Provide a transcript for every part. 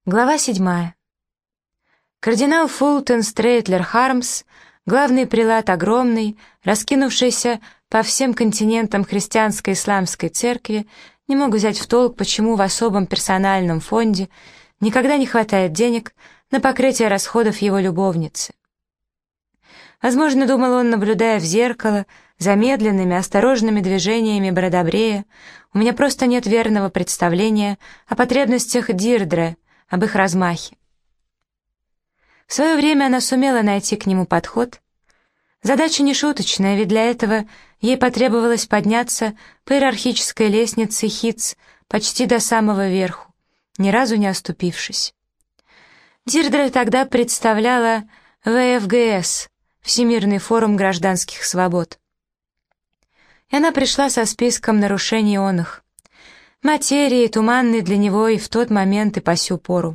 Глава 7. Кардинал Фултон Стreiтлер Хармс, главный прелат огромной, раскинувшейся по всем континентам христианской исламской церкви, не мог взять в толк, почему в особом персональном фонде никогда не хватает денег на покрытие расходов его любовницы. Возможно, думал он, наблюдая в зеркало за медленными, осторожными движениями Бродобрея, у меня просто нет верного представления о потребностях Дирдре, об их размахе. В свое время она сумела найти к нему подход. Задача не шуточная, ведь для этого ей потребовалось подняться по иерархической лестнице Хитц почти до самого верху, ни разу не оступившись. Дирдре тогда представляла ВФГС, Всемирный форум гражданских свобод. И она пришла со списком нарушений оных, материи, туманной для него и в тот момент, и по сю пору.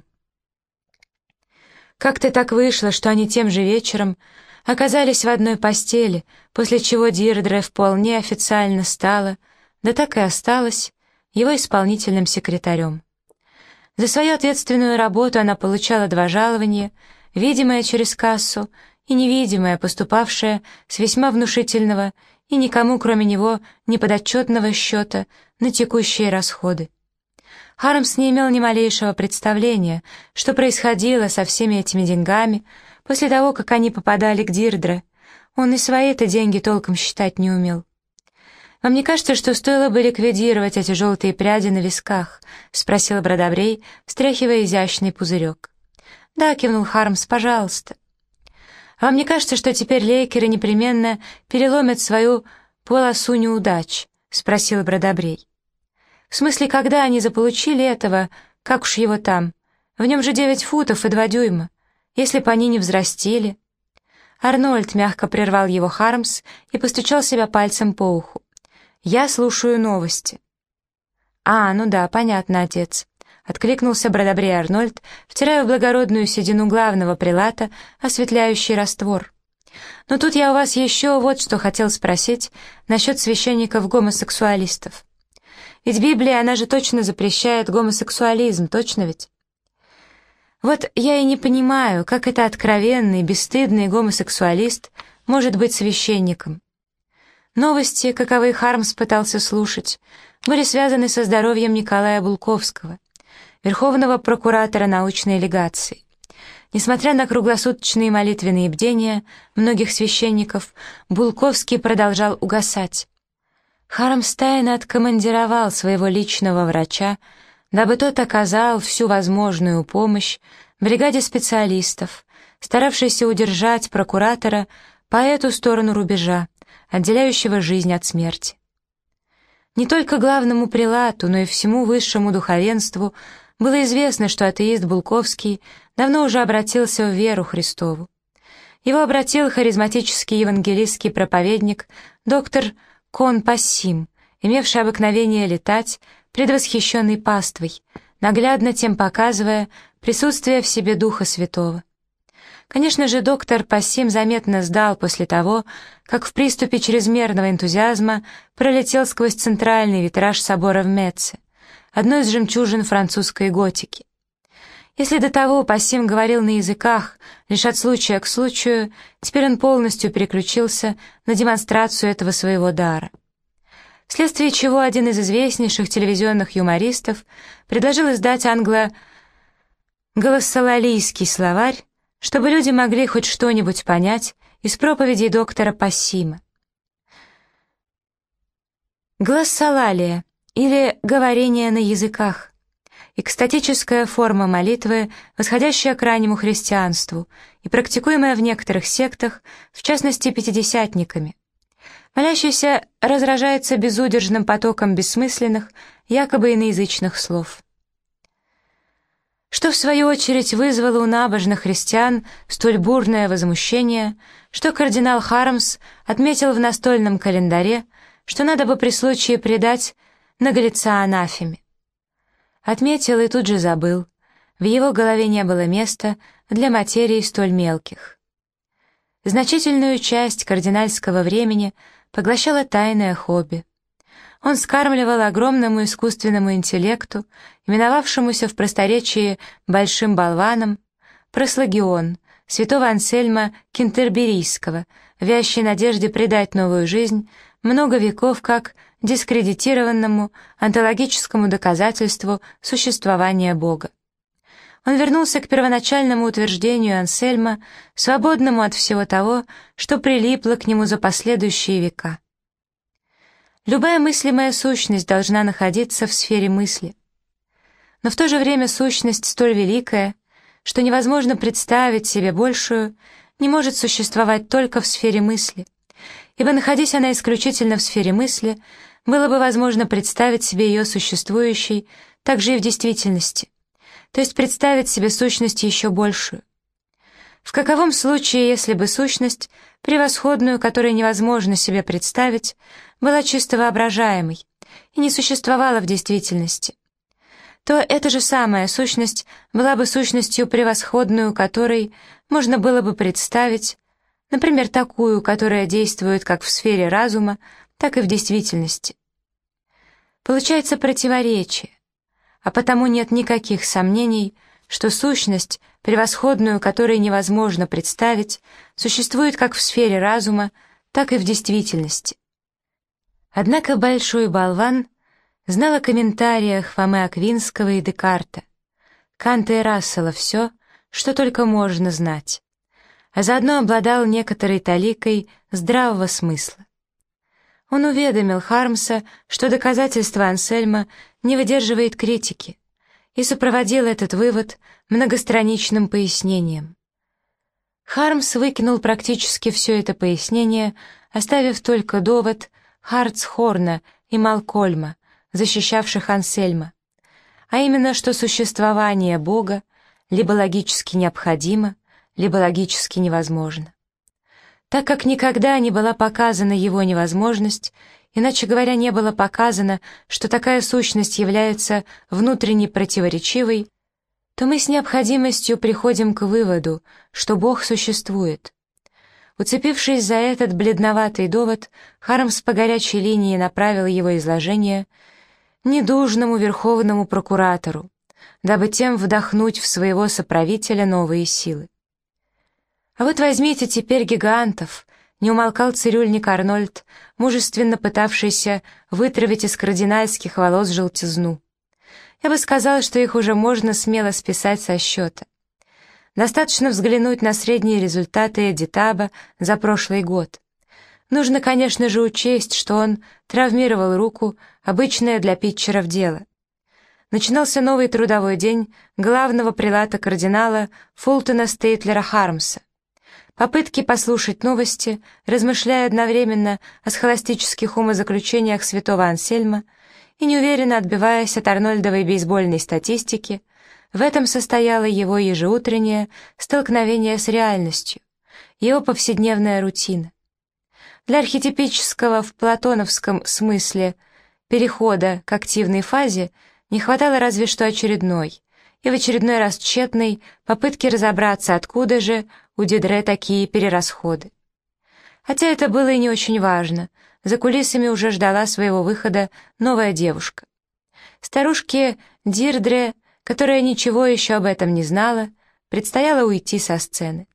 Как-то так вышло, что они тем же вечером оказались в одной постели, после чего Дирдре вполне официально стала, да так и осталась, его исполнительным секретарем. За свою ответственную работу она получала 2 жалования, видимое через кассу и невидимое, поступавшее с весьма внушительного и никому, кроме него, не подотчетного счета на текущие расходы. Хармс не имел ни малейшего представления, что происходило со всеми этими деньгами после того, как они попадали к Дирдре. Он и свои-то деньги толком считать не умел. «Вам не кажется, что стоило бы ликвидировать эти желтые пряди на висках?» — спросил Бродобрей, встряхивая изящный пузырек. «Да», — кивнул Хармс, — «пожалуйста». «А вам не кажется, что теперь лейкеры непременно переломят свою полосу неудач?» — спросил Бродобрей. «В смысле, когда они заполучили этого, как уж его там? В нем же 9 футов и 2 дюйма. Если бы они не взрастили...» Арнольд мягко прервал его Хармс и постучал себя пальцем по уху. «Я слушаю новости». Ну да, понятно, отец», — откликнулся Бродобрей Арнольд, втирая в благородную седину главного прелата осветляющий раствор. «Но тут я у вас еще вот что хотел спросить насчет священников-гомосексуалистов. Ведь Библия, она же точно запрещает гомосексуализм, точно ведь? Вот я и не понимаю, как это откровенный, бесстыдный гомосексуалист может быть священником». Новости, каковы Хармс пытался слушать, были связаны со здоровьем Николая Булковского, верховного прокуратора научной легации. Несмотря на круглосуточные молитвенные бдения многих священников, Булковский продолжал угасать. Хармс тайно откомандировал своего личного врача, дабы тот оказал всю возможную помощь бригаде специалистов, старавшейся удержать прокуратора по эту сторону рубежа, отделяющего жизнь от смерти. Не только главному прелату, но и всему высшему духовенству было известно, что атеист Булковский давно уже обратился в веру Христову. Его обратил харизматический евангелистский проповедник доктор Кон Пассим, имевший обыкновение летать пред восхищенной паствой, наглядно тем показывая присутствие в себе Духа Святого. Конечно же, доктор Пассим заметно сдал после того, как в приступе чрезмерного энтузиазма пролетел сквозь центральный витраж собора в Метце, одной из жемчужин французской готики. Если до того Пассим говорил на языках лишь от случая к случаю, теперь он полностью переключился на демонстрацию этого своего дара. Вследствие чего один из известнейших телевизионных юмористов предложил издать англо-голосолалийский словарь, чтобы люди могли хоть что-нибудь понять из проповедей доктора Пассима. Глоссолалия, или говорение на языках, экстатическая форма молитвы, восходящая к раннему христианству и практикуемая в некоторых сектах, в частности пятидесятниками. Молящийся разражается безудержным потоком бессмысленных, якобы иноязычных слов, что в свою очередь вызвало у набожных христиан столь бурное возмущение, что кардинал Хармс отметил в настольном календаре, что надо бы при случае предать наглеца анафеме. Отметил и тут же забыл. В его голове не было места для материй столь мелких. Значительную часть кардинальского времени поглощало тайное хобби. Он скармливал огромному искусственному интеллекту, именовавшемуся в просторечии «большим болваном», прослагион, святого Ансельма Кентерберийского, вящей надежде придать новую жизнь, много веков как дискредитированному онтологическому доказательству существования Бога. Он вернулся к первоначальному утверждению Ансельма, свободному от всего того, что прилипло к нему за последующие века. Любая мыслимая сущность должна находиться в сфере мысли. Но в то же время сущность столь великая, что невозможно представить себе большую, не может существовать только в сфере мысли, ибо, находясь она исключительно в сфере мысли, было бы возможно представить себе ее существующей также и в действительности, то есть представить себе сущность еще большую. В каковом случае, если бы сущность, превосходную, которую невозможно себе представить, была чисто воображаемой и не существовала в действительности, то эта же самая сущность была бы сущностью превосходную, которой можно было бы представить, например, такую, которая действует как в сфере разума, так и в действительности. Получается противоречие, а потому нет никаких сомнений, что сущность, превосходную, которой невозможно представить, существует как в сфере разума, так и в действительности. Однако большой болван знал о комментариях Фомы Аквинского и Декарта, Канта и Рассела все, что только можно знать, а заодно обладал некоторой таликой здравого смысла. Он уведомил Хармса, что доказательство Ансельма не выдерживает критики, и сопроводил этот вывод многостраничным пояснением. Хармс выкинул практически все это пояснение, оставив только довод Хартсхорна и Малкольма, защищавших Ансельма, а именно, что существование Бога либо логически необходимо, либо логически невозможно. Так как никогда не была показана его невозможность, иначе говоря, не было показано, что такая сущность является внутренне противоречивой, то мы с необходимостью приходим к выводу, что Бог существует. Уцепившись за этот бледноватый довод, Хармс по горячей линии направил его изложение недужному верховному прокуратору, дабы тем вдохнуть в своего соправителя новые силы. А вот возьмите теперь гигантов, не умолкал цирюльник Арнольд, мужественно пытавшийся вытравить из кардинальских волос желтизну. Я бы сказал, что их уже можно смело списать со счета. Достаточно взглянуть на средние результаты Эдитаба за прошлый год. Нужно, конечно же, учесть, что он травмировал руку, обычное для питчеров дело. Начинался новый трудовой день главного прелата кардинала Фултона Стейтлера Хармса. Попытки послушать новости, размышляя одновременно о схоластических умозаключениях святого Ансельма и неуверенно отбиваясь от арнольдовой бейсбольной статистики, в этом состояло его ежеутреннее столкновение с реальностью, его повседневная рутина. Для архетипического в платоновском смысле перехода к активной фазе не хватало разве что очередной, и в очередной раз тщетной попытки разобраться, откуда же у Дидре такие перерасходы. Хотя это было и не очень важно, за кулисами уже ждала своего выхода новая девушка. Старушке Дирдре, которая ничего еще об этом не знала, предстояло уйти со сцены.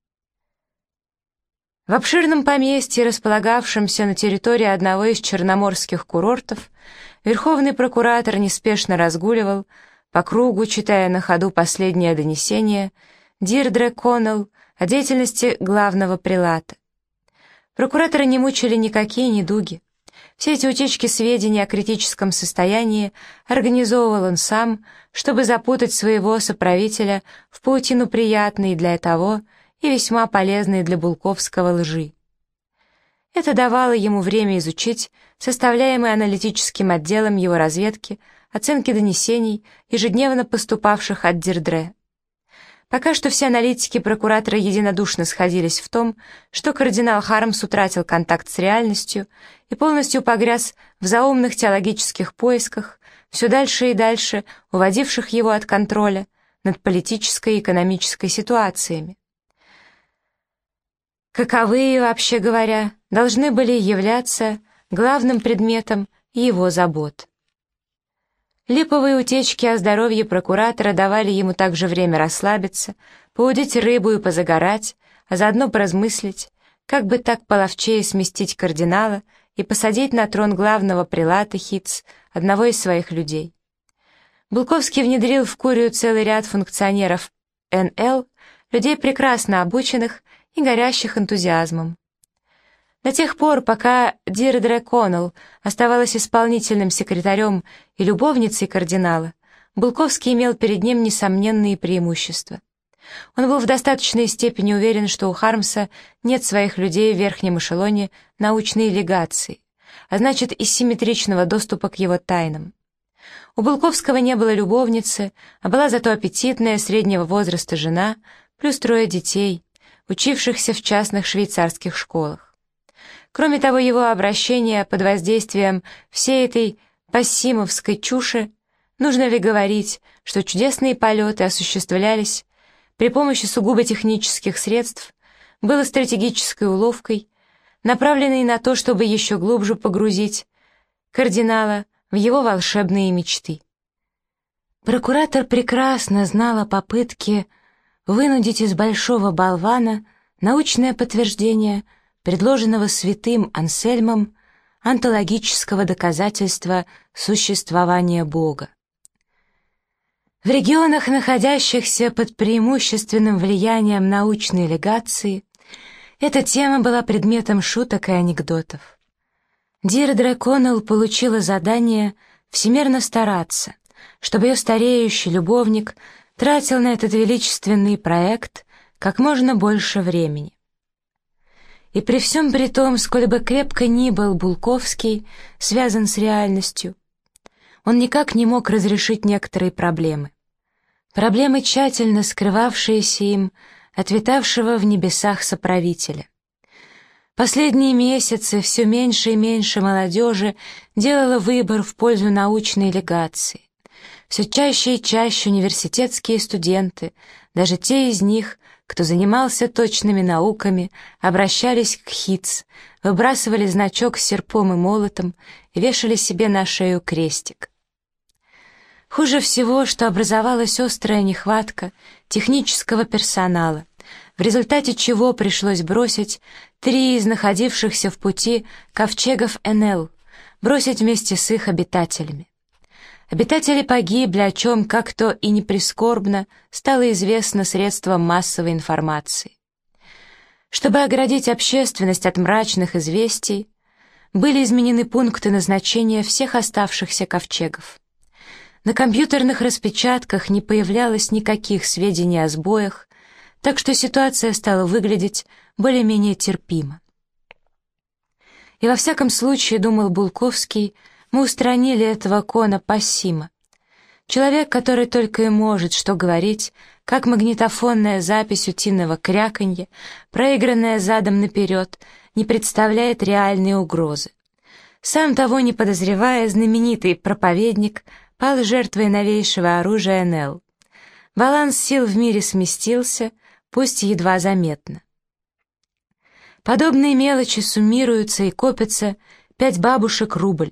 В обширном поместье, располагавшемся на территории одного из черноморских курортов, верховный прокуратор неспешно разгуливал, по кругу читая на ходу последнее донесение Дирдре Коннелл о деятельности главного прелата. Прокуратора не мучили никакие недуги. Все эти утечки сведений о критическом состоянии организовывал он сам, чтобы запутать своего соправителя в паутину приятной для того и весьма полезной для Булковского лжи. Это давало ему время изучить составляемые аналитическим отделом его разведки оценки донесений, ежедневно поступавших от Дирдре. Пока что все аналитики прокуратора единодушно сходились в том, что кардинал Хармс утратил контакт с реальностью и полностью погряз в заумных теологических поисках, все дальше и дальше уводивших его от контроля над политической и экономической ситуациями. Каковые, вообще говоря, должны были являться главным предметом и его забот. Липовые утечки о здоровье прокуратора давали ему также время расслабиться, поудить рыбу и позагорать, а заодно поразмыслить, как бы так половчее сместить кардинала и посадить на трон главного прелата Хитц, одного из своих людей. Булковский внедрил в Курию целый ряд функционеров НЛ, людей прекрасно обученных и горящих энтузиазмом. До тех пор, пока Дирдре Коннелл оставалась исполнительным секретарем и любовницей кардинала, Булковский имел перед ним несомненные преимущества. Он был в достаточной степени уверен, что у Хармса нет своих людей в верхнем эшелоне научной легации, а значит и симметричного доступа к его тайнам. У Булковского не было любовницы, а была зато аппетитная среднего возраста жена, плюс 3 детей, учившихся в частных швейцарских школах. Кроме того, его обращение под воздействием всей этой пассимовской чуши, нужно ли говорить, что чудесные полеты осуществлялись при помощи сугубо технических средств, было стратегической уловкой, направленной на то, чтобы еще глубже погрузить кардинала в его волшебные мечты. Прокуратор прекрасно знал о попытке вынудить из большого болвана научное подтверждение предложенного святым Ансельмом онтологического доказательства существования Бога. В регионах, находящихся под преимущественным влиянием научной легации, эта тема была предметом шуток и анекдотов. Дирдре Коннелл получила задание всемерно стараться, чтобы ее стареющий любовник тратил на этот величественный проект как можно больше времени. И при всем при том, сколь бы крепко ни был Булковский связан с реальностью, он никак не мог разрешить некоторые проблемы. Проблемы, тщательно скрывавшиеся им от витавшего в небесах соправителя. Последние месяцы все меньше и меньше молодежи делало выбор в пользу научной легации. Все чаще и чаще университетские студенты, даже те из них, кто занимался точными науками, обращались к Хитц, выбрасывали значок с серпом и молотом и вешали себе на шею крестик. Хуже всего, что образовалась острая нехватка технического персонала, в результате чего пришлось бросить 3 из находившихся в пути ковчегов НЛ, бросить вместе с их обитателями. Обитатели погибли, о чем, как то и не прискорбно, стало известно средством массовой информации. Чтобы оградить общественность от мрачных известий, были изменены пункты назначения всех оставшихся ковчегов. На компьютерных распечатках не появлялось никаких сведений о сбоях, так что ситуация стала выглядеть более-менее терпимо. И во всяком случае, думал Булковский, мы устранили этого Кона Пассима. Человек, который только и может что говорить, как магнитофонная запись утиного кряканья, проигранная задом наперед, не представляет реальной угрозы. Сам того не подозревая, знаменитый проповедник пал жертвой новейшего оружия НЛ. Баланс сил в мире сместился, пусть едва заметно. Подобные мелочи суммируются и копятся 5 бабушек рубль.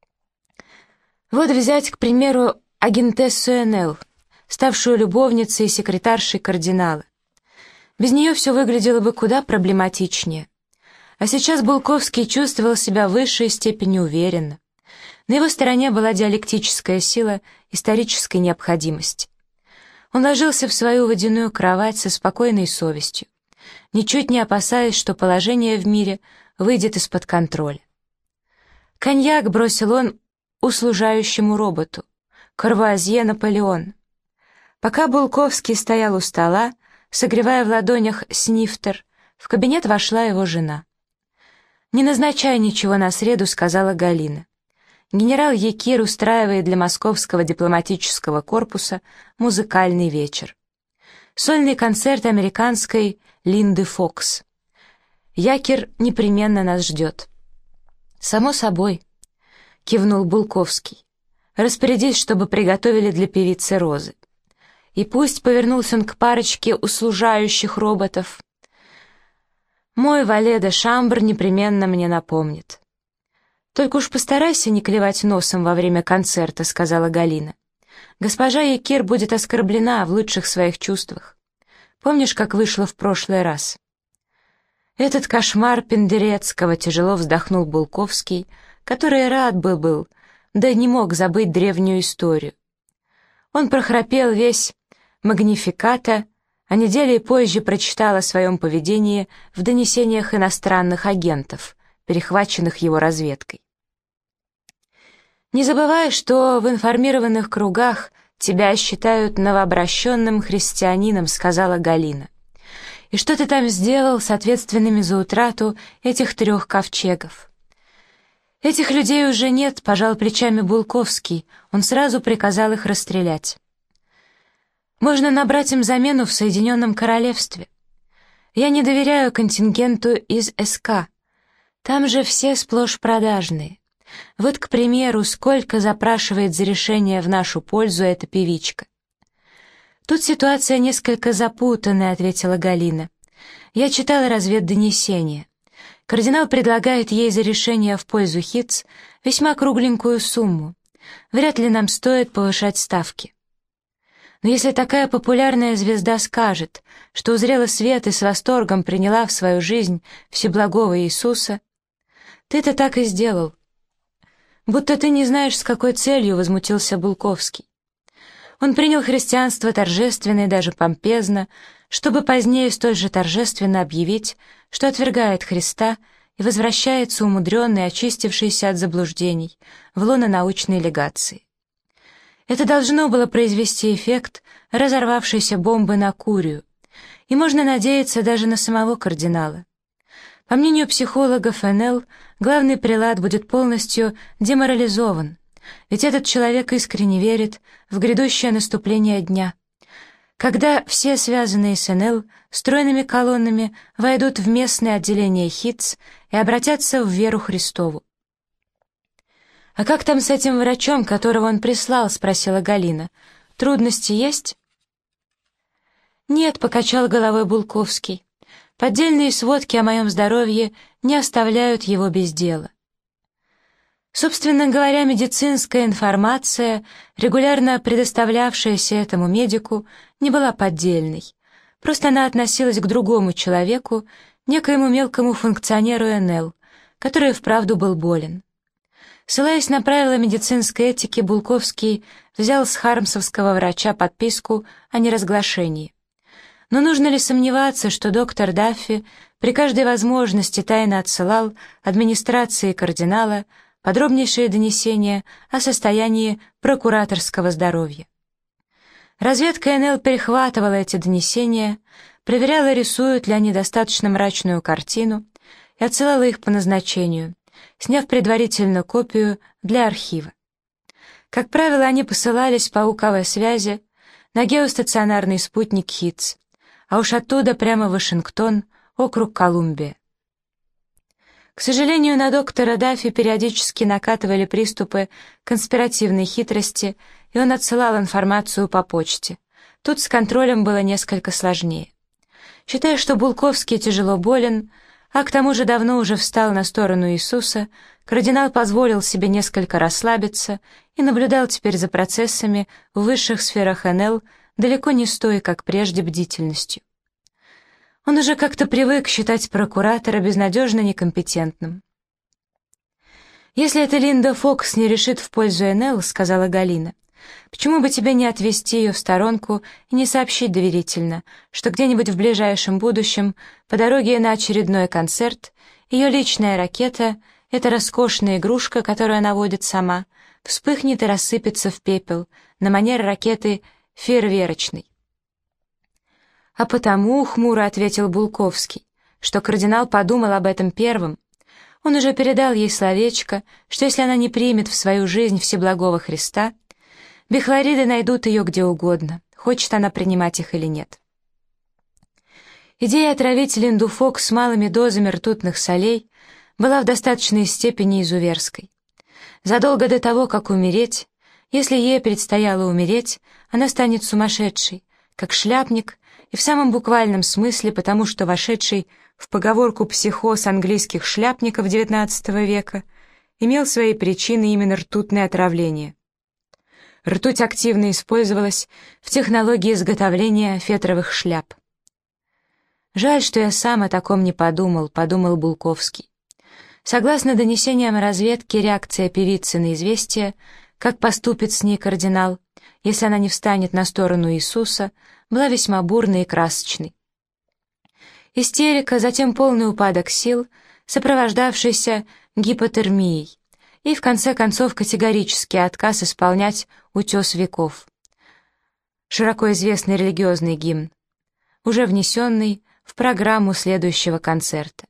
Вот взять, к примеру, агентессу НЛ, ставшую любовницей и секретаршей кардинала. Без нее все выглядело бы куда проблематичнее. А сейчас Булковский чувствовал себя в высшей степени уверенно. На его стороне была диалектическая сила исторической необходимости. Он ложился в свою водяную кровать со спокойной совестью, ничуть не опасаясь, что положение в мире выйдет из-под контроля. Коньяк бросил он услужающему роботу, Курвуазье Наполеон. Пока Булковский стоял у стола, согревая в ладонях снифтер, в кабинет вошла его жена. «Не назначай ничего на среду», — сказала Галина. Генерал Якир устраивает для Московского дипломатического корпуса музыкальный вечер. Сольный концерт американской Линды Фокс. Якир непременно нас ждет. «Само собой», — кивнул Булковский. «Распорядись, чтобы приготовили для певицы Розы. И пусть», — повернулся он к парочке услужающих роботов, «мой вале де шамбр непременно мне напомнит». «Только уж постарайся не клевать носом во время концерта», — сказала Галина. «Госпожа Якир будет оскорблена в лучших своих чувствах. Помнишь, как вышло в прошлый раз?» «Этот кошмар Пендерецкого», — тяжело вздохнул Булковский, который рад бы был, да не мог забыть древнюю историю. Он прохрапел весь «Магнификата», а недели позже прочитал о своем поведении в донесениях иностранных агентов, перехваченных его разведкой. «Не забывай, что в информированных кругах тебя считают новообращенным христианином», — сказала Галина. «И что ты там сделал с ответственными за утрату этих 3 ковчегов?» «Этих людей уже нет», — пожал плечами Булковский. Он сразу приказал их расстрелять. «Можно набрать им замену в Соединенном Королевстве. Я не доверяю контингенту из СК. Там же все сплошь продажные. Вот, к примеру, сколько запрашивает за решение в нашу пользу эта певичка». «Тут ситуация несколько запутанная», — ответила Галина. «Я читала разведдонесение. Кардинал предлагает ей за решение в пользу Хитц весьма кругленькую сумму. Вряд ли нам стоит повышать ставки. Но если такая популярная звезда скажет, что узрела свет и с восторгом приняла в свою жизнь Всеблагого Иисуса, ты-то так и сделал». «Будто ты не знаешь, с какой целью», — возмутился Булковский. Он принял христианство торжественно и даже помпезно, чтобы позднее столь же торжественно объявить, что отвергает Христа и возвращается умудренный, очистившийся от заблуждений, в лоно научной легации. Это должно было произвести эффект разорвавшейся бомбы на Курию, и можно надеяться даже на самого кардинала. По мнению психологов НЛ, главный прелат будет полностью деморализован, ведь этот человек искренне верит в грядущее наступление дня, когда все связанные с НЛ стройными колоннами войдут в местное отделение Хитц и обратятся в веру Христову. «А как там с этим врачом, которого он прислал?» — спросила Галина. «Трудности есть?» «Нет», — покачал головой Булковский. «Поддельные сводки о моем здоровье не оставляют его без дела». Собственно говоря, медицинская информация, регулярно предоставлявшаяся этому медику, не была поддельной. Просто она относилась к другому человеку, некоему мелкому функционеру НЛ, который вправду был болен. Ссылаясь на правила медицинской этики, Булковский взял с хармсовского врача подписку о неразглашении. Но нужно ли сомневаться, что доктор Даффи при каждой возможности тайно отсылал администрации кардинала подробнейшие донесения о состоянии прокураторского здоровья? Разведка НЛ перехватывала эти донесения, проверяла, рисуют ли они достаточно мрачную картину, и отсылала их по назначению, сняв предварительно копию для архива. Как правило, они посылались по УКВ связи на геостационарный спутник Хитц, а уж оттуда прямо в Вашингтон, округ Колумбия. К сожалению, на доктора Даффи периодически накатывали приступы конспиративной хитрости, и он отсылал информацию по почте. Тут с контролем было несколько сложнее. Считая, что Булковский тяжело болен, а к тому же давно уже встал на сторону Иисуса, кардинал позволил себе несколько расслабиться и наблюдал теперь за процессами в высших сферах НЛ далеко не с той, как прежде, бдительностью. Он уже как-то привык считать прокуратора безнадежно некомпетентным. «Если эта Линда Фокс не решит в пользу НЛ, — сказала Галина, — почему бы тебе не отвести ее в сторонку и не сообщить доверительно, что где-нибудь в ближайшем будущем, по дороге на очередной концерт, ее личная ракета, эта роскошная игрушка, которую она водит сама, вспыхнет и рассыпется в пепел на манер ракеты фейерверочной?» «А потому, — хмуро ответил Булковский, — что кардинал подумал об этом первым. Он уже передал ей словечко, что если она не примет в свою жизнь Всеблагого Христа, бихлориды найдут ее где угодно, хочет она принимать их или нет». Идея отравить Линду Фокс малыми дозами ртутных солей была в достаточной степени изуверской. Задолго до того, как умереть, если ей предстояло умереть, она станет сумасшедшей, как шляпник, и в самом буквальном смысле, потому что вошедший в поговорку психоз английских шляпников XIX века имел свои причины именно ртутное отравление. Ртуть активно использовалась в технологии изготовления фетровых шляп. «Жаль, что я сам о таком не подумал», — подумал Булковский. Согласно донесениям разведки, реакция певицы на известие, как поступит с ней кардинал, если она не встанет на сторону Иисуса, была весьма бурной и красочной. Истерика, затем полный упадок сил, сопровождавшийся гипотермией, и, в конце концов, категорический отказ исполнять «Утес веков», широко известный религиозный гимн, уже внесенный в программу следующего концерта.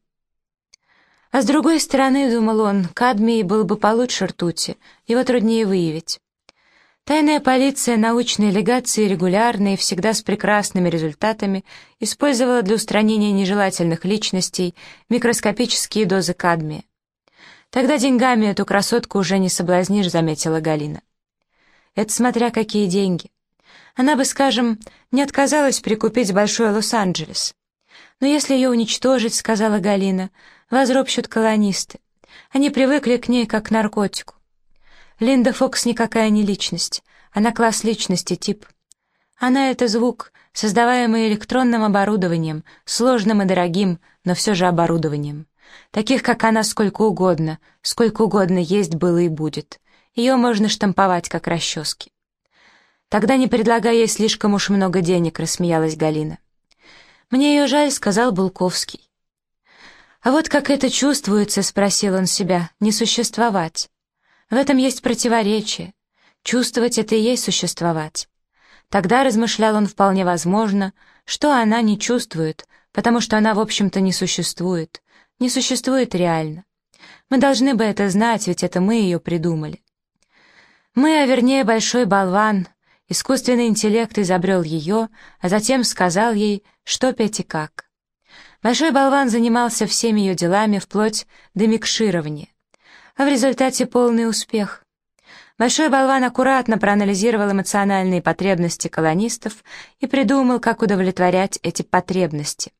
А с другой стороны, думал он, кадмий был бы получше ртути, его труднее выявить. Тайная полиция научной легации регулярно и всегда с прекрасными результатами использовала для устранения нежелательных личностей микроскопические дозы кадмия. «Тогда деньгами эту красотку уже не соблазнишь», — заметила Галина. «Это смотря какие деньги. Она бы, скажем, не отказалась прикупить большой Лос-Анджелес. Но если ее уничтожить, — сказала Галина, — возропщут колонисты. Они привыкли к ней как к наркотику. Линда Фокс никакая не личность, она класс личности, тип. Она — это звук, создаваемый электронным оборудованием, сложным и дорогим, но все же оборудованием. Таких, как она, сколько угодно есть, было и будет. Ее можно штамповать, как расчески». «Тогда не предлагай ей слишком уж много денег», — рассмеялась Галина. «Мне ее жаль», — сказал Булковский. «А вот как это чувствуется, — спросил он себя, — не существовать. В этом есть противоречие. Чувствовать — это и есть существовать. Тогда, — размышлял он, — вполне возможно, что она не чувствует, потому что она, в общем-то, не существует реально. Мы должны бы это знать, ведь это мы ее придумали. Мы, а вернее большой болван, искусственный интеллект изобрел ее, а затем сказал ей, что петь и как. Большой болван занимался всеми ее делами вплоть до микширования, а в результате полный успех. Большой болван аккуратно проанализировал эмоциональные потребности колонистов и придумал, как удовлетворять эти потребности.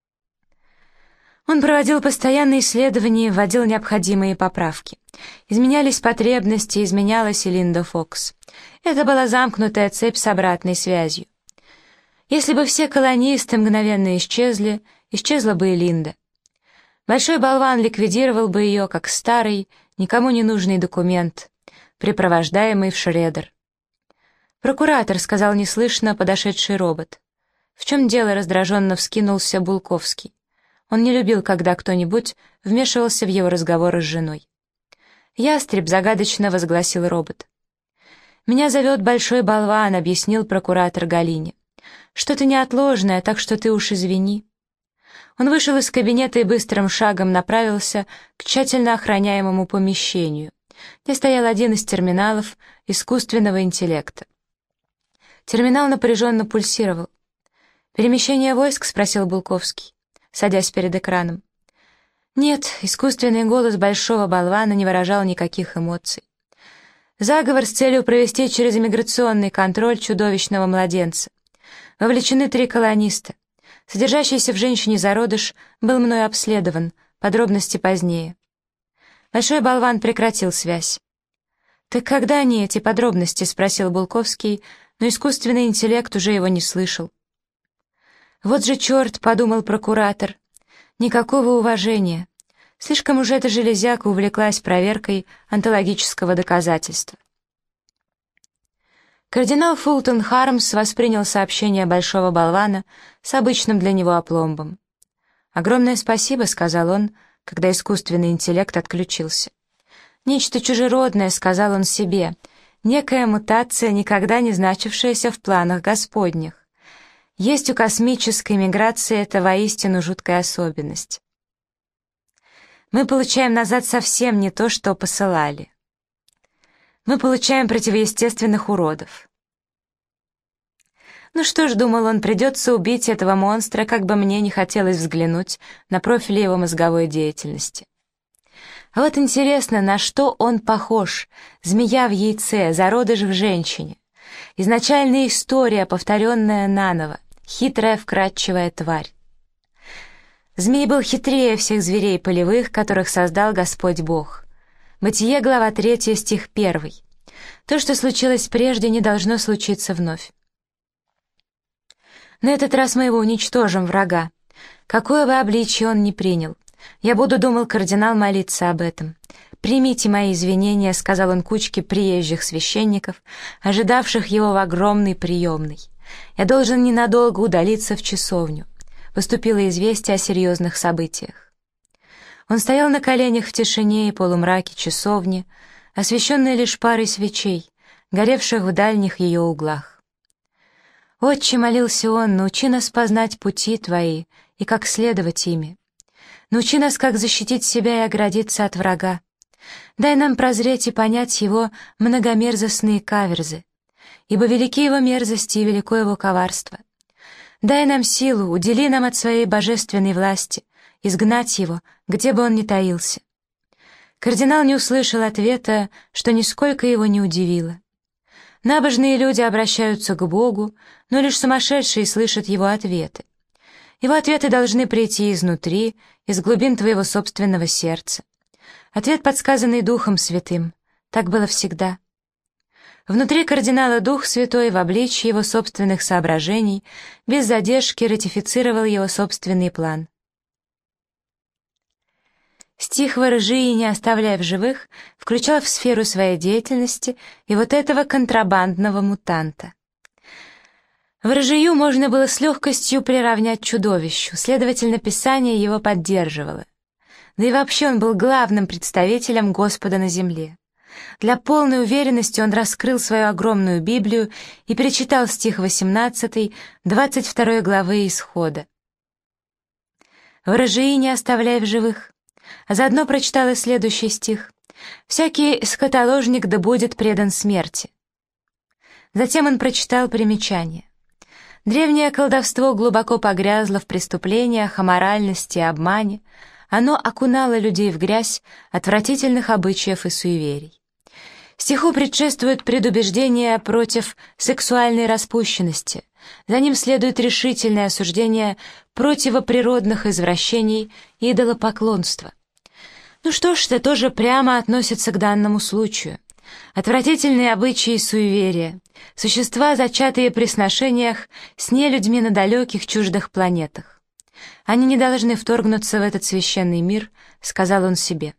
Он проводил постоянные исследования и вводил необходимые поправки. Изменялись потребности, изменялась и Линда Фокс. Это была замкнутая цепь с обратной связью. Если бы все колонисты мгновенно исчезли, исчезла бы и Линда. Большой болван ликвидировал бы ее, как старый, никому не нужный документ, припровождаемый в шредер. «Прокуратор», — сказал неслышно подошедший робот. «В чем дело?» — раздраженно вскинулся Булковский. Он не любил, когда кто-нибудь вмешивался в его разговоры с женой. «Ястреб», — загадочно возгласил робот. «Меня зовет Большой болван», — объяснил прокуратор Галине. «Что-то неотложное, так что ты уж извини». Он вышел из кабинета и быстрым шагом направился к тщательно охраняемому помещению, где стоял один из терминалов искусственного интеллекта. Терминал напряженно пульсировал. «Перемещение войск?» — спросил Булковский, садясь перед экраном. Нет, искусственный голос большого болвана не выражал никаких эмоций. Заговор с целью провести через иммиграционный контроль чудовищного младенца. Вовлечены 3 колониста. Содержащийся в женщине зародыш был мной обследован, подробности позднее. Большой болван прекратил связь. «Так когда они, эти подробности?» — спросил Булковский, но искусственный интеллект уже его не слышал. «Вот же черт!» — подумал прокуратор. «Никакого уважения. Слишком уж эта железяка увлеклась проверкой онтологического доказательства». Кардинал Фултон Хармс воспринял сообщение большого болвана с обычным для него опломбом. «Огромное спасибо», — сказал он, когда искусственный интеллект отключился. «Нечто чужеродное», — сказал он себе, — «некая мутация, никогда не значившаяся в планах Господних. Есть у космической миграции это воистину жуткая особенность. Мы получаем назад совсем не то, что посылали. Мы получаем противоестественных уродов». Ну что ж, думал он, придется убить этого монстра, как бы мне не хотелось взглянуть на профиль его мозговой деятельности. А вот интересно, на что он похож? Змея в яйце, зародыш в женщине. Изначальная история, повторенная наново. Хитрая, вкрадчивая тварь. Змей был хитрее всех зверей полевых, которых создал Господь Бог. Бытие, глава 3, стих 1. То, что случилось прежде, не должно случиться вновь. На этот раз мы его уничтожим, врага. Какое бы обличие он ни принял. Я буду, думал кардинал, молиться об этом. «Примите мои извинения», — сказал он кучке приезжих священников, ожидавших его в огромной приемной. «Я должен ненадолго удалиться в часовню». Поступило известие о серьезных событиях. Он стоял на коленях в тишине и полумраке часовни, освещенной лишь парой свечей, горевших в дальних ее углах. «Отче», — молился он, — «научи нас познать пути Твои и как следовать ими. Научи нас, как защитить себя и оградиться от врага. Дай нам прозреть и понять его многомерзостные каверзы, ибо велики его мерзости и велико его коварство. Дай нам силу, удели нам от своей божественной власти, изгнать его, где бы он ни таился». Кардинал не услышал ответа, что нисколько его не удивило. Набожные люди обращаются к Богу, но лишь сумасшедшие слышат его ответы. Его ответы должны прийти изнутри, из глубин твоего собственного сердца. Ответ, подсказанный Духом Святым. Так было всегда. Внутри кардинала Дух Святой в обличье его собственных соображений без задержки ратифицировал его собственный план. Стих «Ворожи и не оставляя в живых» включал в сферу своей деятельности и вот этого контрабандного мутанта. Ворожию можно было с легкостью приравнять чудовищу, следовательно, Писание его поддерживало. Да и вообще он был главным представителем Господа на земле. Для полной уверенности он раскрыл свою огромную Библию и перечитал стих 18, 22 главы Исхода. «Ворожии не оставляй в живых», а заодно прочитал и следующий стих: «Всякий скотоложник да будет предан смерти». Затем он прочитал примечание. Древнее колдовство глубоко погрязло в преступлениях, аморальности и обмане. Оно окунало людей в грязь отвратительных обычаев и суеверий. Стиху предшествует предубеждение против сексуальной распущенности. За ним следует решительное осуждение противоприродных извращений и идолопоклонства. Ну что ж, это тоже прямо относится к данному случаю. Отвратительные обычаи и суеверия, существа, зачатые при сношениях с нелюдьми на далеких чуждых планетах. Они не должны вторгнуться в этот священный мир, сказал он себе.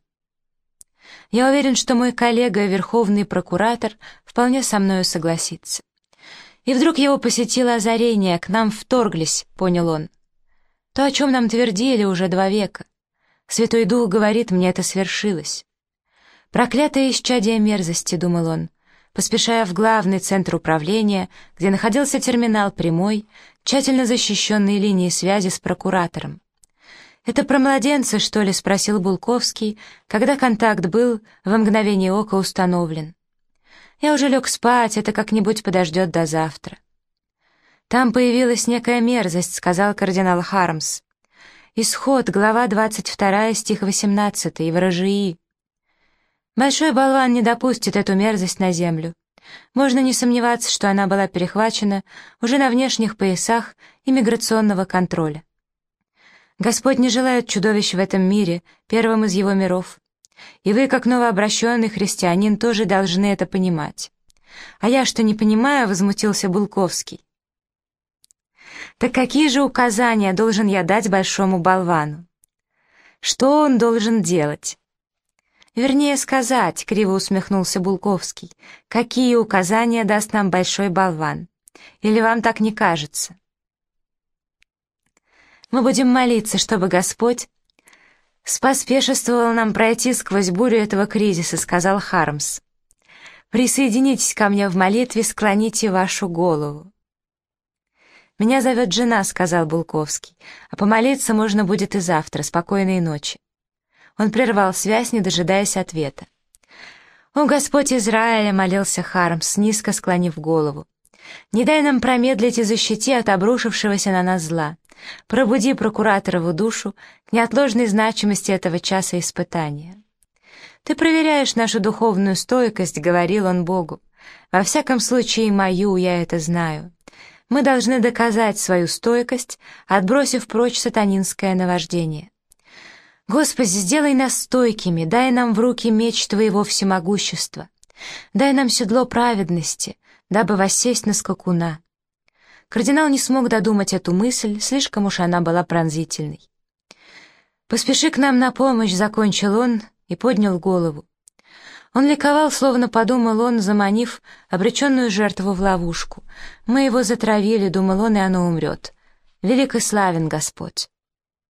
Я уверен, что мой коллега, верховный прокуратор, вполне со мною согласится. И вдруг его посетило озарение, к нам вторглись, понял он. То, о чем нам твердили уже 2 века. Святой Дух говорит, мне это свершилось. Проклятое исчадие мерзости, думал он, поспешая в главный центр управления, где находился терминал прямой, тщательно защищенной линии связи с прокуратором. «Это про младенца, что ли?» — спросил Булковский, когда контакт был во мгновение ока установлен. «Я уже лег спать, это как-нибудь подождет до завтра». «Там появилась некая мерзость», — сказал кардинал Хармс. «Исход, глава 22, стих 18, Ворожии». Большой болван не допустит эту мерзость на землю. Можно не сомневаться, что она была перехвачена уже на внешних поясах иммиграционного контроля. Господь не желает чудовищ в этом мире, первым из его миров. И вы, как новообращенный христианин, тоже должны это понимать. А я что, не понимаю, возмутился Булковский. Так какие же указания должен я дать большому болвану? Что он должен делать? Вернее сказать, криво усмехнулся Булковский, какие указания даст нам большой болван? Или вам так не кажется? Мы будем молиться, чтобы Господь споспешествовал нам пройти сквозь бурю этого кризиса, сказал Хармс. Присоединитесь ко мне в молитве, склоните вашу голову. «Меня зовет жена», — сказал Булковский, «а помолиться можно будет и завтра. Спокойной ночи». Он прервал связь, не дожидаясь ответа. «О, Господь Израиля!» — молился Хармс, низко склонив голову. «Не дай нам промедлить и защити от обрушившегося на нас зла. Пробуди прокураторову душу к неотложной значимости этого часа испытания». «Ты проверяешь нашу духовную стойкость», — говорил он Богу. «Во всяком случае, мою, я это знаю. Мы должны доказать свою стойкость, отбросив прочь сатанинское наваждение. Господи, сделай нас стойкими, дай нам в руки меч Твоего всемогущества. Дай нам седло праведности, дабы воссесть на скакуна». Кардинал не смог додумать эту мысль, слишком уж она была пронзительной. «Поспеши к нам на помощь», — закончил он и поднял голову. Он ликовал, словно подумал он, заманив обреченную жертву в ловушку. «Мы его затравили», — думал он, — «и оно умрет. Велик и славен Господь».